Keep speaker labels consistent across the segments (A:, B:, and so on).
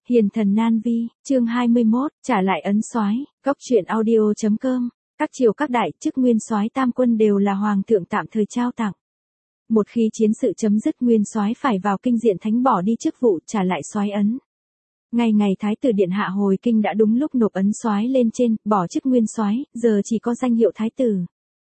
A: Hiền thần nan vi, chương 21, trả lại ấn soái, góc truyện audio.com. Các triều các đại chức nguyên soái tam quân đều là hoàng thượng tạm thời trao tặng. Một khi chiến sự chấm dứt, nguyên soái phải vào kinh diện thánh bỏ đi chức vụ, trả lại soái ấn. Ngày thái tử điện hạ hồi kinh đã đúng lúc nộp ấn soái lên trên, bỏ chức nguyên soái, giờ chỉ có danh hiệu thái tử.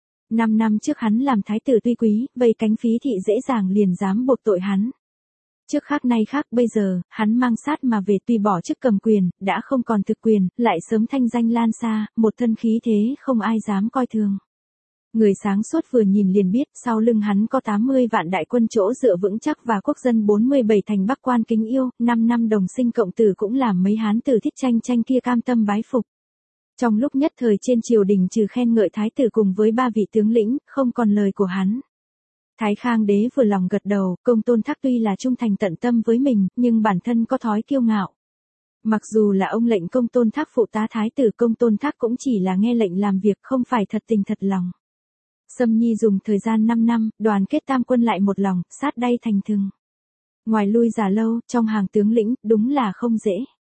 A: 5 năm trước hắn làm thái tử tuy quý, vây cánh phí thị dễ dàng liền dám buộc tội hắn. Trước khác nay khác, bây giờ, hắn mang sát mà về, tuy bỏ chức cầm quyền, đã không còn thực quyền, lại sớm thanh danh lan xa, một thân khí thế không ai dám coi thường. Người sáng suốt vừa nhìn liền biết, sau lưng hắn có 80 vạn đại quân chỗ dựa vững chắc và quốc dân 47 thành Bắc quan kính yêu, 5 năm đồng sinh cộng tử cũng làm mấy hán tử thích tranh kia cam tâm bái phục. Trong lúc nhất thời trên triều đình trừ khen ngợi thái tử cùng với 3 vị tướng lĩnh, không còn lời của hắn. Thái Khang đế vừa lòng gật đầu, Công Tôn Thác tuy là trung thành tận tâm với mình, nhưng bản thân có thói kiêu ngạo. Mặc dù là ông lệnh Công Tôn Thác phụ tá thái tử, Công Tôn Thác cũng chỉ là nghe lệnh làm việc, không phải thật tình thật lòng. Sâm Nhi dùng thời gian 5 năm, đoàn kết tam quân lại một lòng, sát đay thành thừng. Ngoài lui già lâu, trong hàng tướng lĩnh, đúng là không dễ.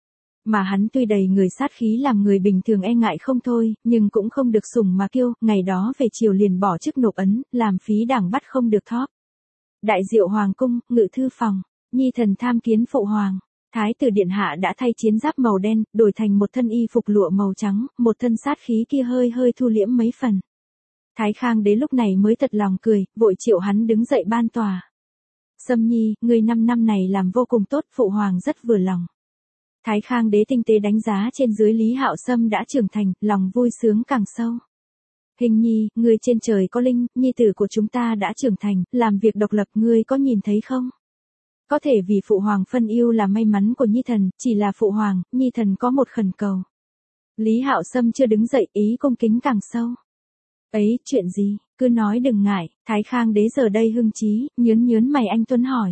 A: Mà hắn tuy đầy người sát khí làm người bình thường e ngại không thôi, nhưng cũng không được sủng mà kiêu, ngày đó về chiều liền bỏ chức nộp ấn, làm phí đảng bắt không được thóp. Đại diệu hoàng cung, ngự thư phòng, Nhi thần tham kiến phụ hoàng. Thái tử điện hạ đã thay chiến giáp màu đen, đổi thành một thân y phục lụa màu trắng, một thân sát khí kia hơi thu liễm mấy phần. Thái Khang đế lúc này mới thật lòng cười, vội triệu hắn đứng dậy ban tòa. Sâm Nhi, ngươi 5 năm này làm vô cùng tốt, phụ hoàng rất vừa lòng. Thái Khang đế tinh tế đánh giá trên dưới Lý Hạo Sâm đã trưởng thành, lòng vui sướng càng sâu. Hình Nhi, ngươi trên trời có linh, nhi tử của chúng ta đã trưởng thành, làm việc độc lập, ngươi có nhìn thấy không? Có thể vì phụ hoàng phân ưu là may mắn của nhi thần, chỉ là phụ hoàng, nhi thần có một khẩn cầu. Lý Hạo Sâm chưa đứng dậy, ý cung kính càng sâu. Ấy, chuyện gì, cứ nói đừng ngại. Thái Khang đế giờ đây hưng trí, nhớn mày anh tuấn hỏi.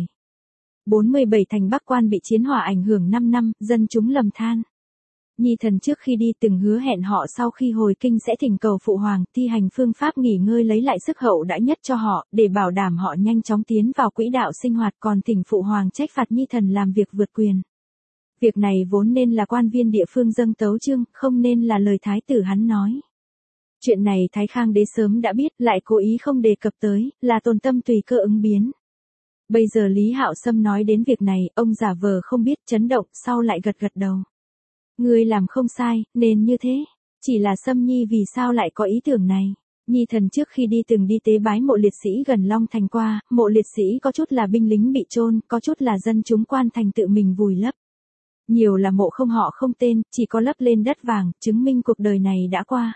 A: 47 thành Bắc quan bị chiến hỏa ảnh hưởng 5 năm, dân chúng lầm than. Nhi thần trước khi đi từng hứa hẹn họ sau khi hồi kinh sẽ thỉnh cầu phụ hoàng thi hành phương pháp nghỉ ngơi lấy lại sức hậu đãi nhất cho họ, để bảo đảm họ nhanh chóng tiến vào quỹ đạo sinh hoạt, còn thỉnh phụ hoàng trách phạt nhi thần làm việc vượt quyền. Việc này vốn nên là quan viên địa phương dâng tấu chương, không nên là lời thái tử hắn nói. Chuyện này Thái Khang đế sớm đã biết, lại cố ý không đề cập tới, là tồn tâm tùy cơ ứng biến. Bây giờ Lý Hạo Sâm nói đến việc này, ông giả vờ không biết, chấn động, sau lại gật đầu. Ngươi làm không sai, nên như thế. Chỉ là Sâm Nhi vì sao lại có ý tưởng này? Nhi thần trước khi đi từng đi tế bái mộ liệt sĩ gần Long Thành qua, mộ liệt sĩ có chút là binh lính bị chôn, có chút là dân chúng quan thành tự mình vùi lấp. Nhiều là mộ không họ không tên, chỉ có lấp lên đất vàng, chứng minh cuộc đời này đã qua.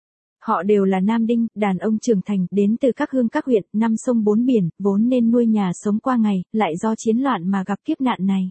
A: Họ đều là nam đinh, đàn ông trưởng thành, đến từ các hương các huyện, 5 sông 4 biển, vốn nên nuôi nhà sống qua ngày, lại do chiến loạn mà gặp kiếp nạn này.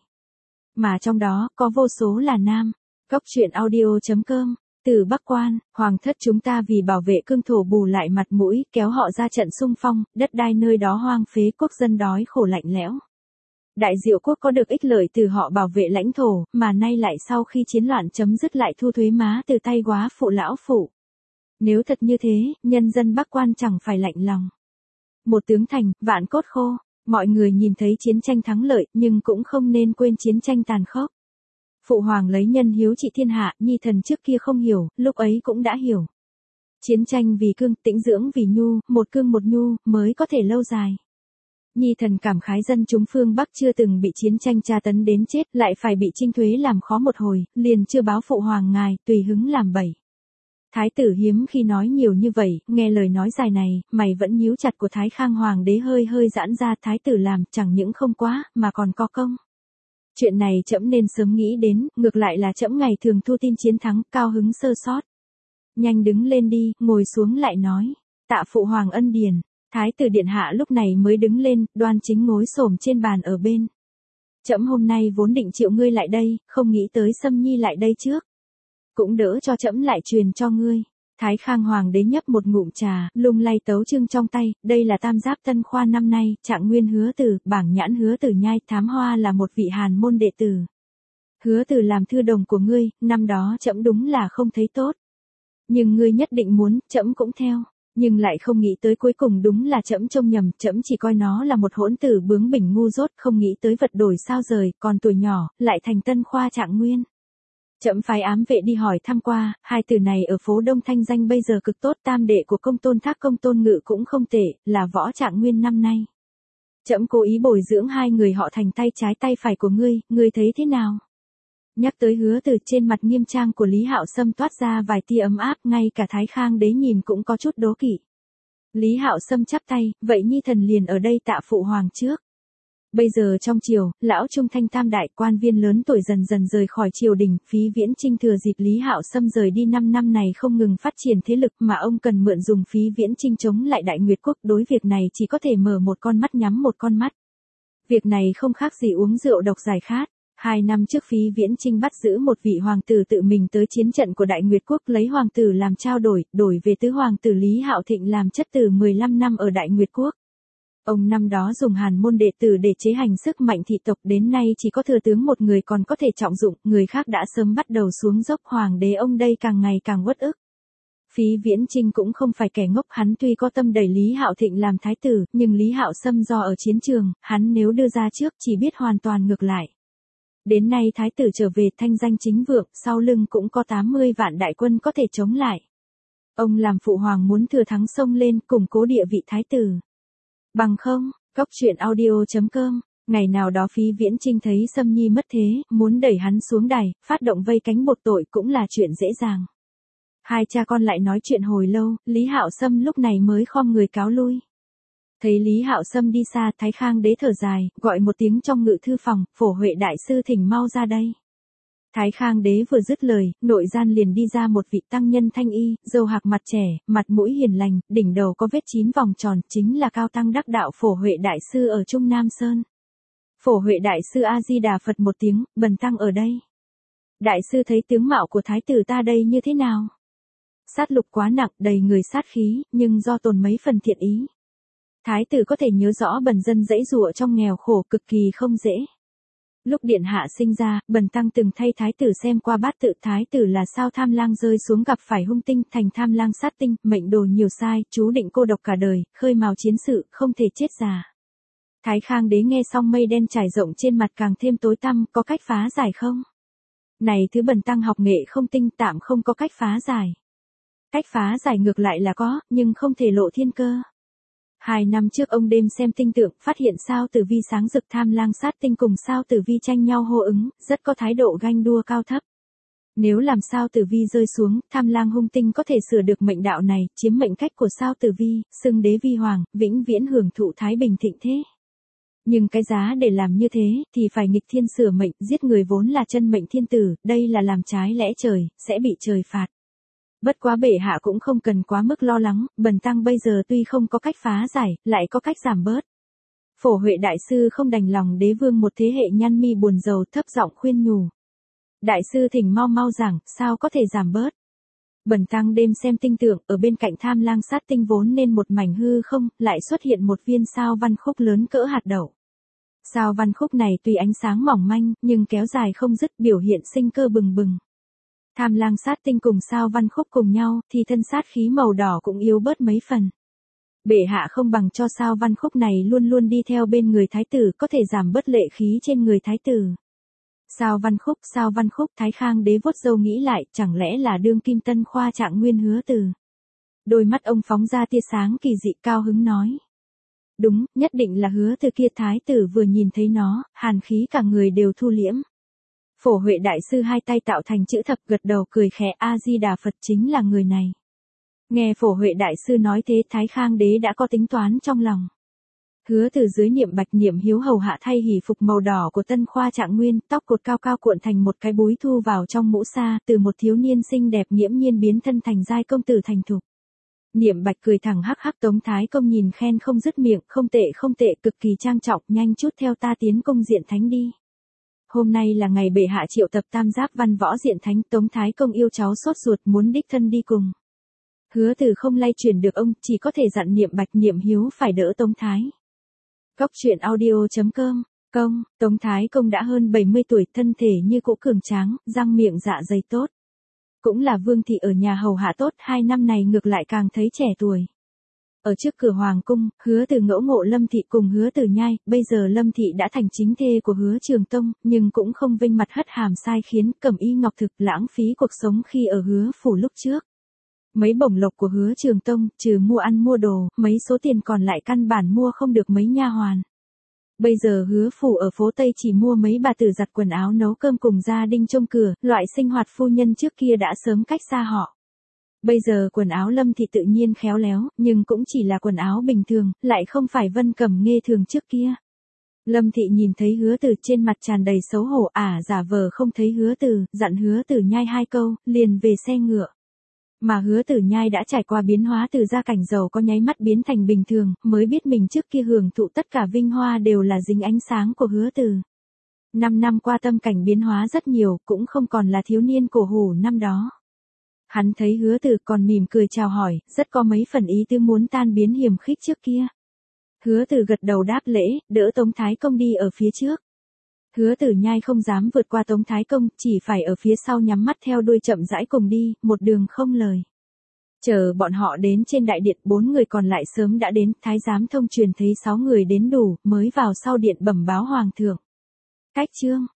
A: Mà trong đó, có vô số là nam. Góc truyện audio.com. Từ Bắc quan, hoàng thất chúng ta vì bảo vệ cương thổ bù lại mặt mũi, kéo họ ra trận xung phong, đất đai nơi đó hoang phế, quốc dân đói khổ lạnh lẽo. Đại diệu quốc có được ích lợi từ họ bảo vệ lãnh thổ, mà nay lại sau khi chiến loạn chấm dứt lại thu thuế má từ tay góa phụ lão phụ. Nếu thật như thế, nhân dân Bắc quan chẳng phải lạnh lòng. Một tướng thành, vạn cốt khô, mọi người nhìn thấy chiến tranh thắng lợi, nhưng cũng không nên quên chiến tranh tàn khốc. Phụ hoàng lấy nhân hiếu trị thiên hạ, nhi thần trước kia không hiểu, lúc ấy cũng đã hiểu. Chiến tranh vì cương, tĩnh dưỡng vì nhu, một cương một nhu, mới có thể lâu dài. Nhi thần cảm khái dân chúng phương Bắc chưa từng bị chiến tranh tra tấn đến chết, lại phải bị trinh thuế làm khó một hồi, liền chưa báo phụ hoàng ngài, tùy hứng làm bậy. Thái tử hiếm khi nói nhiều như vậy, nghe lời nói dài này, mày vẫn nhíu chặt của Thái Khang hoàng đế hơi giãn ra, thái tử làm chẳng những không quá, mà còn có công. Chuyện này trẫm nên sớm nghĩ đến, ngược lại là trẫm ngày thường thu tin chiến thắng, cao hứng sơ sót. Nhanh đứng lên đi, ngồi xuống lại nói. Tạ phụ hoàng ân điển. Thái tử điện hạ lúc này mới đứng lên, đoan chính ngồi xổm trên bàn ở bên. Trẫm hôm nay vốn định triệu ngươi lại đây, không nghĩ tới Sâm Nhi lại đây trước. Cũng đỡ cho trẫm lại truyền cho ngươi. Thái Khang hoàng đế nhấp một ngụm trà, lung lay tấu chương trong tay, đây là tam giáp tân khoa năm nay, Trạng Nguyên Hứa Tử, bảng nhãn Hứa Tử nhai, Thám Hoa là một vị hàn môn đệ tử. Hứa Tử làm thư đồng của ngươi, năm đó trẫm đúng là không thấy tốt. Nhưng ngươi nhất định muốn, trẫm cũng theo. Nhưng lại không nghĩ tới cuối cùng đúng là trẫm trông nhầm, trẫm chỉ coi nó là một hỗn tử bướng bỉnh ngu dốt, không nghĩ tới vật đổi sao rời, còn tuổi nhỏ, lại thành Tân Khoa Trạng Nguyên. Trẫm phái ám vệ đi hỏi thăm qua, hai từ này ở phố Đông thanh danh bây giờ cực tốt, tam đệ của Công Tôn Thác Công Tôn Ngự cũng không tệ, là võ trạng nguyên năm nay. Trẫm cố ý bồi dưỡng hai người họ thành tay trái tay phải của ngươi thấy thế nào? Nhắc tới Hứa Từ, trên mặt nghiêm trang của Lý Hạo Sâm toát ra vài tia ấm áp, ngay cả Thái Khang đế nhìn cũng có chút đố kỵ. Lý Hạo Sâm chắp tay, vậy nhi thần liền ở đây tạ phụ hoàng trước. Bây giờ trong triều, lão trung thanh tam đại quan viên lớn tuổi dần dần rời khỏi triều đình, Phí Viễn Chinh thừa dịp Lý Hạo Sâm rời đi 5 năm này không ngừng phát triển thế lực mà ông cần mượn dùng Phí Viễn Chinh chống lại Đại Nguyệt Quốc, đối việc này chỉ có thể mở một con mắt nhắm một con mắt. Việc này không khác gì uống rượu độc giải khát. 2 năm trước Phí Viễn Chinh bắt giữ một vị hoàng tử tự mình tới chiến trận của Đại Nguyệt Quốc, lấy hoàng tử làm trao đổi về tứ hoàng tử Lý Hạo Thịnh làm chất tử 15 năm ở Đại Nguyệt Quốc. Ông năm đó dùng hàn môn đệ tử để chế hành sức mạnh thị tộc, đến nay chỉ có thừa tướng một người còn có thể trọng dụng, người khác đã sớm bắt đầu xuống dốc, hoàng đế ông đây càng ngày càng uất ức. Phí Viễn Chinh cũng không phải kẻ ngốc, hắn tuy có tâm đẩy Lý Hạo Thịnh làm thái tử, nhưng Lý Hạo Sâm do ở chiến trường, hắn nếu đưa ra trước chỉ biết hoàn toàn ngược lại. Đến nay thái tử trở về thanh danh chính vượng, sau lưng cũng có 80 vạn đại quân có thể chống lại. Ông làm phụ hoàng muốn thừa thắng xông lên, củng cố địa vị thái tử. Bằng không, Cốc Truyện Audio.com, ngày nào đó Phí Viễn Chinh thấy Sâm Nhi mất thế, muốn đẩy hắn xuống đài, phát động vây cánh buộc tội cũng là chuyện dễ dàng. Hai cha con lại nói chuyện hồi lâu, Lý Hạo Sâm lúc này mới khom người cáo lui. Thấy Lý Hạo Sâm đi xa, Thái Khang đế thở dài, gọi một tiếng trong ngự thư phòng, Phổ Huệ đại sư thỉnh mau ra đây. Thái Khang đế vừa dứt lời, nội gian liền đi ra một vị tăng nhân thanh y, râu hạc mặt trẻ, mặt mũi hiền lành, đỉnh đầu có vết 9 vòng tròn, chính là cao tăng đắc đạo Phổ Huệ đại sư ở Trung Nam Sơn. Phổ Huệ đại sư A Di Đà Phật một tiếng, bần tăng ở đây. Đại sư thấy tướng mạo của thái tử ta đây như thế nào? Sát lục quá nặng, đầy người sát khí, nhưng do tồn mấy phần thiện ý. Thái tử có thể nhớ rõ bần dân dãy dụa trong nghèo khổ cực kỳ không dễ. Lúc điện hạ sinh ra, bần tăng từng thay thái tử xem qua bát tự, thái tử là sao tham lang rơi xuống gặp phải hung tinh, thành tham lang sát tinh, mệnh đồ nhiều sai, chú định cô độc cả đời, khơi mào chiến sự, không thể chết già. Thái Khang đế nghe xong mây đen trải rộng trên mặt càng thêm tối tăm, có cách phá giải không? Này thứ bần tăng học nghệ không tinh, tạm không có cách phá giải. Cách phá giải ngược lại là có, nhưng không thể lộ thiên cơ. 2 năm trước ông đêm xem tinh tượng, phát hiện sao tử vi sáng rực, tham lang sát tinh cùng sao tử vi tranh nhau hô ứng, rất có thái độ ganh đua cao thấp. Nếu làm sao tử vi rơi xuống, tham lang hung tinh có thể sửa được mệnh đạo này, chiếm mệnh cách của sao tử vi, xưng đế vi hoàng, vĩnh viễn hưởng thụ thái bình thịnh thế. Nhưng cái giá để làm như thế, thì phải nghịch thiên sửa mệnh, giết người vốn là chân mệnh thiên tử, đây là làm trái lẽ trời, sẽ bị trời phạt. Bất quá bệ hạ cũng không cần quá mức lo lắng, bần tăng bây giờ tuy không có cách phá giải, lại có cách giảm bớt. Phổ Huệ đại sư không đành lòng đế vương một thế hệ nhăn mi buồn rầu, thấp giọng khuyên nhủ. Đại sư thỉnh mau mau giảng, sao có thể giảm bớt? Bần tăng đêm xem tinh tượng, ở bên cạnh tham lang sát tinh vốn nên một mảnh hư không, lại xuất hiện một viên sao văn khúc lớn cỡ hạt đậu. Sao văn khúc này tuy ánh sáng mỏng manh, nhưng kéo dài không dứt, biểu hiện sinh cơ bừng bừng. Tham lang sát tinh cùng sao văn khúc cùng nhau, thì thân sát khí màu đỏ cũng yếu bớt mấy phần. Bệ hạ không bằng cho sao văn khúc này luôn luôn đi theo bên người thái tử, có thể giảm bớt lệ khí trên người thái tử. Sao văn khúc, Thái Khang đế vuốt râu nghĩ lại, chẳng lẽ là đương kim Tân Khoa Trạng Nguyên Hứa Từ. Đôi mắt ông phóng ra tia sáng kỳ dị, cao hứng nói. Đúng, nhất định là Hứa Từ kia. Thái tử vừa nhìn thấy nó, hàn khí cả người đều thu liễm. Phổ Huệ đại sư hai tay tạo thành chữ thập, gật đầu cười khẽ, A Di Đà Phật, chính là người này. Nghe Phổ Huệ đại sư nói thế, Thái Khang đế đã có tính toán trong lòng. Hứa Từ dưới niệm bạch niệm hiếu hầu hạ thay hỷ phục màu đỏ của Tân Khoa Trạng Nguyên, tóc cột cao cao cuộn thành một cái búi thu vào trong mũ sa, từ một thiếu niên xinh đẹp nghiễm nhiên biến thân thành giai công tử thành thục. Niệm bạch cười thẳng hắc hắc, Tống Thái Công nhìn khen không dứt miệng, không tệ, cực kỳ trang trọng, nhanh chút theo ta tiến công Diện Thánh đi. Hôm nay là ngày bệ hạ triệu tập tam giáp văn võ Diện Thánh, Tống Thái Công yêu cháu sốt ruột muốn đích thân đi cùng. Hứa Từ không lay chuyển được ông, chỉ có thể dặn niệm bạch niệm hiếu phải đỡ Tống Thái. Cốc Truyện Audio.com, Tống Thái Công đã hơn 70 tuổi, thân thể như cũ cường tráng, răng miệng dạ dày tốt. Cũng là vương thị ở nhà hầu hạ tốt, 2 năm này ngược lại càng thấy trẻ tuổi. Ở trước cửa hoàng cung, Hứa Từ ngẫu ngộ Lâm Thị cùng Hứa Từ Nhai, bây giờ Lâm Thị đã thành chính thê của Hứa Trường Tông, nhưng cũng không vinh mặt hất hàm sai khiến Cẩm Y Ngọc Thực lãng phí cuộc sống khi ở Hứa phủ lúc trước. Mấy bổng lộc của Hứa Trường Tông, trừ mua ăn mua đồ, mấy số tiền còn lại căn bản mua không được mấy nha hoàn. Bây giờ Hứa phủ ở phố Tây chỉ mua mấy bà tử giặt quần áo nấu cơm cùng gia đình trông cửa, loại sinh hoạt phu nhân trước kia đã sớm cách xa họ. Bây giờ quần áo Lâm Thị tự nhiên khéo léo, nhưng cũng chỉ là quần áo bình thường, lại không phải Vân Cẩm Nghê thường trước kia. Lâm Thị nhìn thấy Hứa Từ trên mặt tràn đầy xấu hổ, giả vờ không thấy Hứa Từ, dặn Hứa Từ Nhai 2 câu, liền về xe ngựa. Mà Hứa Từ Nhai đã trải qua biến hóa từ gia cảnh giàu có nháy mắt biến thành bình thường, mới biết mình trước kia hưởng thụ tất cả vinh hoa đều là dính ánh sáng của Hứa Từ. 5 năm qua tâm cảnh biến hóa rất nhiều, cũng không còn là thiếu niên cổ hủ năm đó. Hắn thấy Hứa Từ còn mỉm cười chào hỏi, rất có mấy phần ý tứ muốn tan biến hiềm khích trước kia. Hứa Từ gật đầu đáp lễ, đỡ Tống Thái Công đi ở phía trước. Hứa Từ Nhai không dám vượt qua Tống Thái Công, chỉ phải ở phía sau nhắm mắt theo đuôi chậm rãi cùng đi, một đường không lời. Chờ bọn họ đến trên đại điện, 4 người còn lại sớm đã đến, thái giám thông truyền thấy 6 người đến đủ, mới vào sau điện bẩm báo hoàng thượng. Cách chương